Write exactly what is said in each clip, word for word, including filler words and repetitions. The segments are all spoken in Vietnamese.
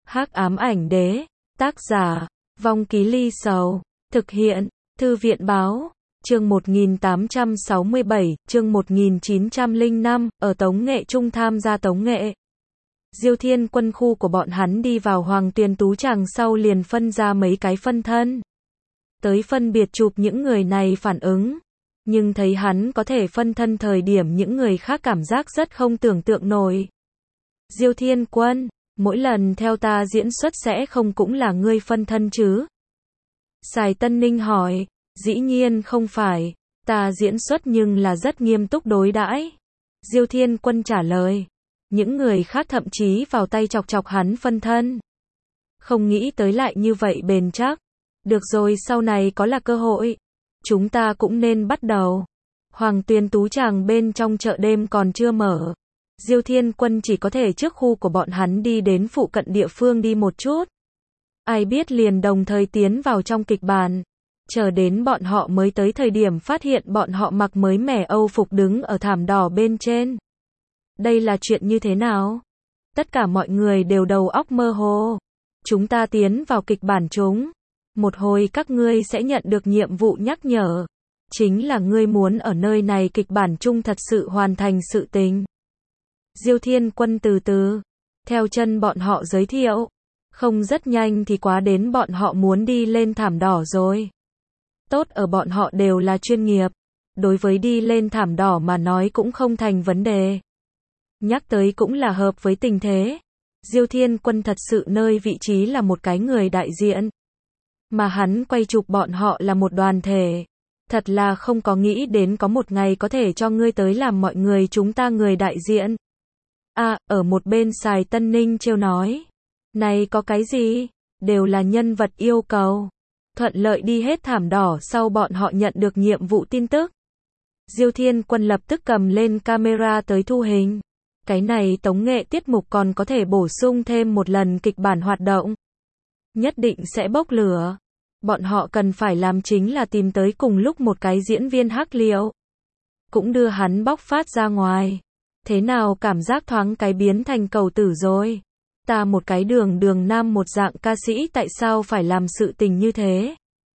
Hắc ám ảnh đế, tác giả, Vong Ký Ly Sầu, thực hiện, Thư viện báo, chương một nghìn tám trăm sáu mươi bảy, chương một nghìn chín trăm lẻ năm, ở Tống Nghệ Trung tham gia Tống Nghệ. Diêu Thiên Quân khu của bọn hắn đi vào Hoàng Tuyền Tú Tràng sau liền phân ra mấy cái phân thân. Tới phân biệt chụp những người này phản ứng. Nhưng thấy hắn có thể phân thân thời điểm những người khác cảm giác rất không tưởng tượng nổi. Diêu Thiên Quân, mỗi lần theo ta diễn xuất sẽ không cũng là ngươi phân thân chứ? Sài Tân Ninh hỏi, dĩ nhiên không phải, ta diễn xuất nhưng là rất nghiêm túc đối đãi. Diêu Thiên Quân trả lời, những người khác thậm chí vào tay chọc chọc hắn phân thân. Không nghĩ tới lại như vậy bền chắc. Được rồi, sau này có là cơ hội, chúng ta cũng nên bắt đầu. Hoàng Tuyền Tú Tràng bên trong chợ đêm còn chưa mở. Diêu Thiên Quân chỉ có thể trước khu của bọn hắn đi đến phụ cận địa phương đi một chút. Ai biết liền đồng thời tiến vào trong kịch bản. Chờ đến bọn họ mới tới thời điểm phát hiện bọn họ mặc mới mẻ Âu phục đứng ở thảm đỏ bên trên. Đây là chuyện như thế nào? Tất cả mọi người đều đầu óc mơ hồ. Chúng ta tiến vào kịch bản chúng. Một hồi các ngươi sẽ nhận được nhiệm vụ nhắc nhở. Chính là ngươi muốn ở nơi này kịch bản chung thật sự hoàn thành sự tình. Diêu Thiên Quân từ từ, theo chân bọn họ giới thiệu. Không rất nhanh thì quá đến bọn họ muốn đi lên thảm đỏ rồi. Tốt ở bọn họ đều là chuyên nghiệp. Đối với đi lên thảm đỏ mà nói cũng không thành vấn đề. Nhắc tới cũng là hợp với tình thế. Diêu Thiên Quân thật sự nơi vị trí là một cái người đại diện. Mà hắn quay chụp bọn họ là một đoàn thể. Thật là không có nghĩ đến có một ngày có thể cho ngươi tới làm mọi người chúng ta người đại diện. À, ở một bên Sài Tân Ninh trêu nói. Này có cái gì? Đều là nhân vật yêu cầu. Thuận lợi đi hết thảm đỏ sau bọn họ nhận được nhiệm vụ tin tức. Diêu Thiên Quân lập tức cầm lên camera tới thu hình. Cái này Tống Nghệ tiết mục còn có thể bổ sung thêm một lần kịch bản hoạt động. Nhất định sẽ bốc lửa. Bọn họ cần phải làm chính là tìm tới cùng lúc một cái diễn viên hắc liệu. Cũng đưa hắn bóc phát ra ngoài. Thế nào cảm giác thoáng cái biến thành cầu tử rồi. Ta một cái đường đường nam một dạng ca sĩ tại sao phải làm sự tình như thế?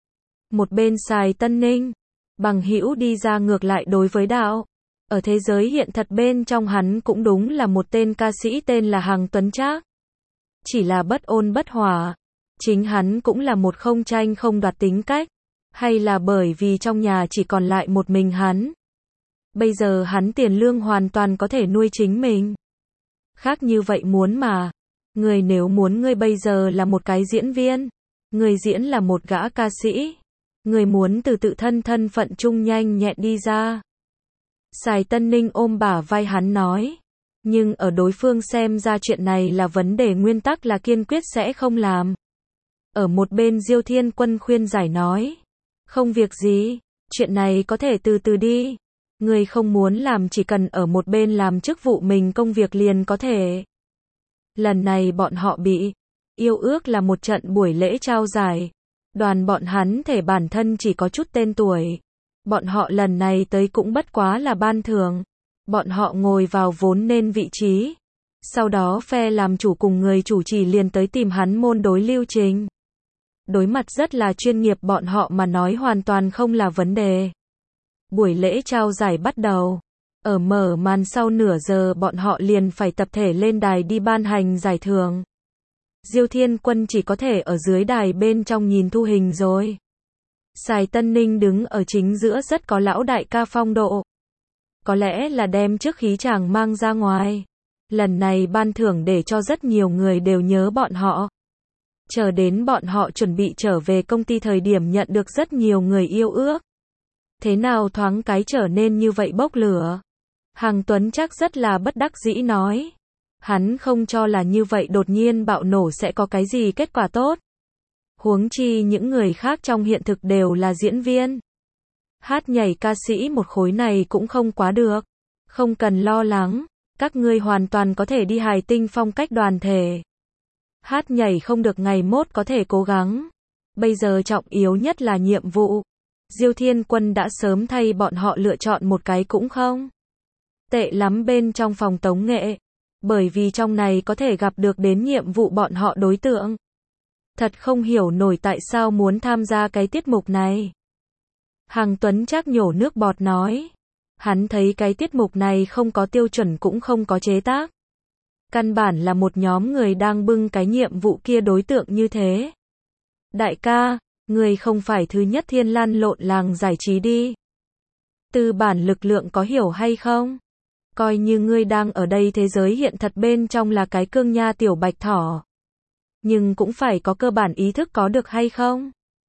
Một bên Sài Tân Ninh. Bằng hữu đi ra ngược lại đối với đạo. Ở thế giới hiện thật bên trong hắn cũng đúng là một tên ca sĩ tên là Hằng Tuấn Trác. Chỉ là bất ôn bất hòa. Chính hắn cũng là một không tranh không đoạt tính cách. Hay là bởi vì trong nhà chỉ còn lại một mình hắn. Bây giờ hắn tiền lương hoàn toàn có thể nuôi chính mình. Khác như vậy muốn mà. Người nếu muốn ngươi bây giờ là một cái diễn viên. Người diễn là một gã ca sĩ. Người muốn từ tự thân thân phận chung nhanh nhẹn đi ra. Sài Tân Ninh ôm bả vai hắn nói. Nhưng ở đối phương xem ra chuyện này là vấn đề nguyên tắc là kiên quyết sẽ không làm. Ở một bên Diêu Thiên Quân khuyên giải nói. Không việc gì, chuyện này có thể từ từ đi. Người không muốn làm chỉ cần ở một bên làm chức vụ mình công việc liền có thể. Lần này bọn họ bị yêu ước là một trận buổi lễ trao giải. Đoàn bọn hắn thể bản thân chỉ có chút tên tuổi. Bọn họ lần này tới cũng bất quá là ban thưởng. Bọn họ ngồi vào vốn nên vị trí. Sau đó phe làm chủ cùng người chủ trì liền tới tìm hắn môn đối lưu trình. Đối mặt rất là chuyên nghiệp bọn họ mà nói hoàn toàn không là vấn đề. Buổi lễ trao giải bắt đầu. Ở mở màn sau nửa giờ bọn họ liền phải tập thể lên đài đi ban hành giải thưởng. Diêu Thiên Quân chỉ có thể ở dưới đài bên trong nhìn thu hình rồi. Sài Tân Ninh đứng ở chính giữa rất có lão đại ca phong độ. Có lẽ là đem trước khí chàng mang ra ngoài. Lần này ban thưởng để cho rất nhiều người đều nhớ bọn họ. Chờ đến bọn họ chuẩn bị trở về công ty thời điểm nhận được rất nhiều người yêu ước. Thế nào thoáng cái trở nên như vậy bốc lửa? Hằng Tuấn Trác rất là bất đắc dĩ nói. Hắn không cho là như vậy đột nhiên bạo nổ sẽ có cái gì kết quả tốt. Huống chi những người khác trong hiện thực đều là diễn viên. Hát nhảy ca sĩ một khối này cũng không quá được. Không cần lo lắng, các ngươi hoàn toàn có thể đi hài tinh phong cách đoàn thể. Hát nhảy không được ngày mốt có thể cố gắng. Bây giờ trọng yếu nhất là nhiệm vụ. Diêu Thiên Quân đã sớm thay bọn họ lựa chọn một cái cũng không tệ lắm bên trong phòng Tống Nghệ. bởi vì trong này có thể gặp được đến nhiệm vụ bọn họ đối tượng. Thật không hiểu nổi tại sao muốn tham gia cái tiết mục này. Hằng Tuấn Trác nhổ nước bọt nói. Hắn thấy cái tiết mục này không có tiêu chuẩn cũng không có chế tác. Căn bản là một nhóm người đang bưng cái nhiệm vụ kia đối tượng như thế. Đại ca, người không phải thứ nhất thiên lăn lộn làng giải trí đi. Tư bản lực lượng có hiểu hay không? Coi như ngươi đang ở đây thế giới hiện thật bên trong là cái cương nha tiểu bạch thỏ. Nhưng cũng phải có cơ bản ý thức có được hay không?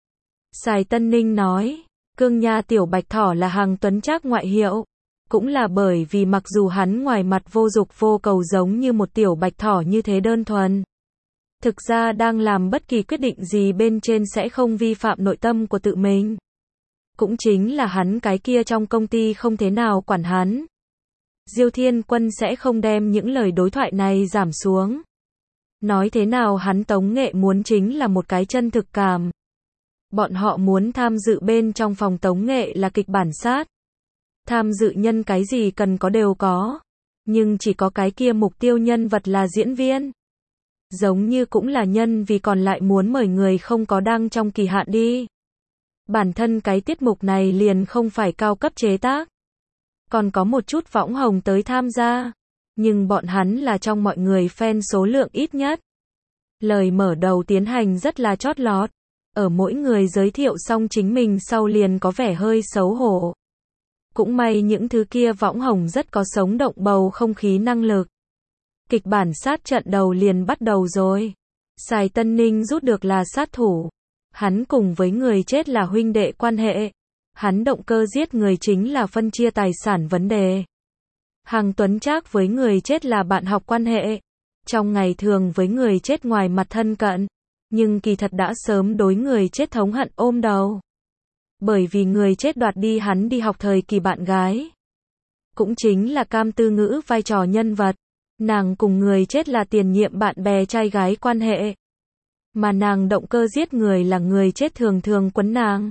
Sài Tân Ninh nói, cương nha tiểu bạch thỏ là Hằng Tuấn Trác ngoại hiệu. Cũng là bởi vì mặc dù hắn ngoài mặt vô dục vô cầu giống như một tiểu bạch thỏ như thế đơn thuần. Thực ra đang làm bất kỳ quyết định gì bên trên sẽ không vi phạm nội tâm của tự mình. Cũng chính là hắn cái kia trong công ty không thế nào quản hắn. Diêu Thiên Quân sẽ không đem những lời đối thoại này giảm xuống. Nói thế nào hắn Tống Nghệ muốn chính là một cái chân thực cảm. Bọn họ muốn tham dự bên trong phòng Tống Nghệ là kịch bản sát. Tham dự nhân cái gì cần có đều có. Nhưng chỉ có cái kia mục tiêu nhân vật là diễn viên. Giống như cũng là nhân vì còn lại muốn mời người không có đăng trong kỳ hạn đi. Bản thân cái tiết mục này liền không phải cao cấp chế tác. Còn có một chút võng hồng tới tham gia. Nhưng bọn hắn là trong mọi người fan số lượng ít nhất. Lời mở đầu tiến hành rất là chót lọt. Ở mỗi người giới thiệu xong chính mình sau liền có vẻ hơi xấu hổ. Cũng may những thứ kia võng hồng rất có sống động bầu không khí năng lực. Kịch bản sát trận đầu liền bắt đầu rồi. Sài Tân Ninh rút được là sát thủ. Hắn cùng với người chết là huynh đệ quan hệ. Hắn động cơ giết người chính là phân chia tài sản vấn đề. Hằng Tuấn Trác với người chết là bạn học quan hệ. Trong ngày thường với người chết ngoài mặt thân cận. Nhưng kỳ thật đã sớm đối người chết thống hận ôm đầu. Bởi vì người chết đoạt đi hắn đi học thời kỳ bạn gái. Cũng chính là Cam Tư Ngữ vai trò nhân vật. Nàng cùng người chết là tiền nhiệm bạn bè trai gái quan hệ. Mà nàng động cơ giết người là người chết thường thường quấn nàng.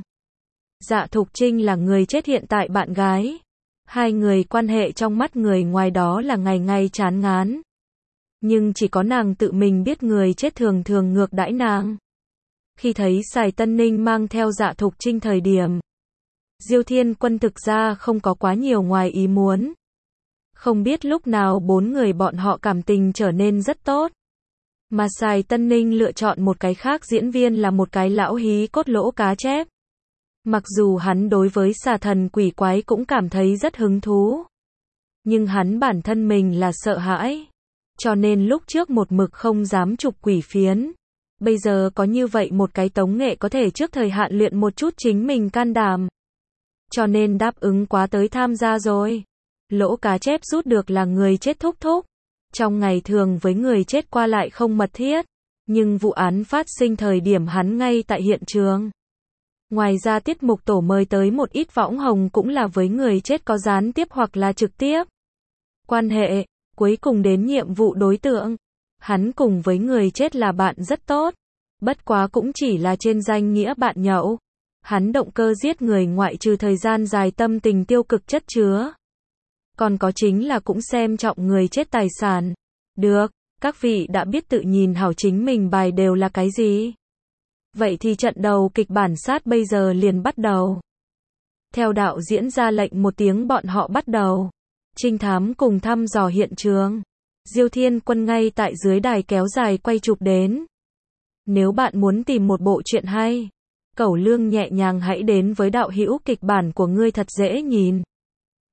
Dạ Thục Trinh là người chết hiện tại bạn gái. Hai người quan hệ trong mắt người ngoài đó là ngày ngày chán ngán. Nhưng chỉ có nàng tự mình biết người chết thường thường ngược đãi nàng. Khi thấy Sài Tân Ninh mang theo Dạ Thục Trinh thời điểm, Diêu Thiên Quân thực ra không có quá nhiều ngoài ý muốn. Không biết lúc nào bốn người bọn họ cảm tình trở nên rất tốt. Mà Sài Tân Ninh lựa chọn một cái khác diễn viên là một cái lão hí cốt lỗ cá chép. Mặc dù hắn đối với xà thần quỷ quái cũng cảm thấy rất hứng thú. Nhưng hắn bản thân mình là sợ hãi. Cho nên lúc trước một mực không dám chụp quỷ phiến. Bây giờ có như vậy một cái Tống Nghệ có thể trước thời hạn luyện một chút chính mình can đảm. Cho nên đáp ứng quá tới tham gia rồi. Lỗ cá chép rút được là người chết thúc thúc. Trong ngày thường với người chết qua lại không mật thiết. Nhưng vụ án phát sinh thời điểm hắn ngay tại hiện trường. Ngoài ra tiết mục tổ mời tới một ít võng hồng cũng là với người chết có gián tiếp hoặc là trực tiếp. Quan hệ, cuối cùng đến nhiệm vụ đối tượng. Hắn cùng với người chết là bạn rất tốt. Bất quá cũng chỉ là trên danh nghĩa bạn nhậu. Hắn động cơ giết người ngoại trừ thời gian dài tâm tình tiêu cực chất chứa. Còn có chính là cũng xem trọng người chết tài sản. Được, các vị đã biết tự nhìn hảo chính mình bài đều là cái gì. Vậy thì trận đầu kịch bản sát bây giờ liền bắt đầu. Theo đạo diễn ra lệnh một tiếng bọn họ bắt đầu. Trinh thám cùng thăm dò hiện trường. Diêu Thiên Quân ngay tại dưới đài kéo dài quay chụp đến. Nếu bạn muốn tìm một bộ truyện hay, cẩu lương nhẹ nhàng hãy đến với đạo hữu kịch bản của ngươi thật dễ nhìn.